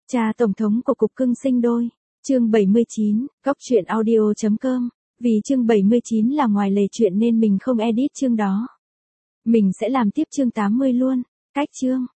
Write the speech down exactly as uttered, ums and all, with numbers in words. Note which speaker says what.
Speaker 1: Cha Tổng thống của Cục Cưng Sinh Đôi, chương bảy mươi chín, cóc truyện audio chấm com. Vì chương bảy mươi chín là ngoài lề chuyện nên mình không edit chương đó. Mình sẽ làm tiếp chương tám mươi luôn. Cách chương.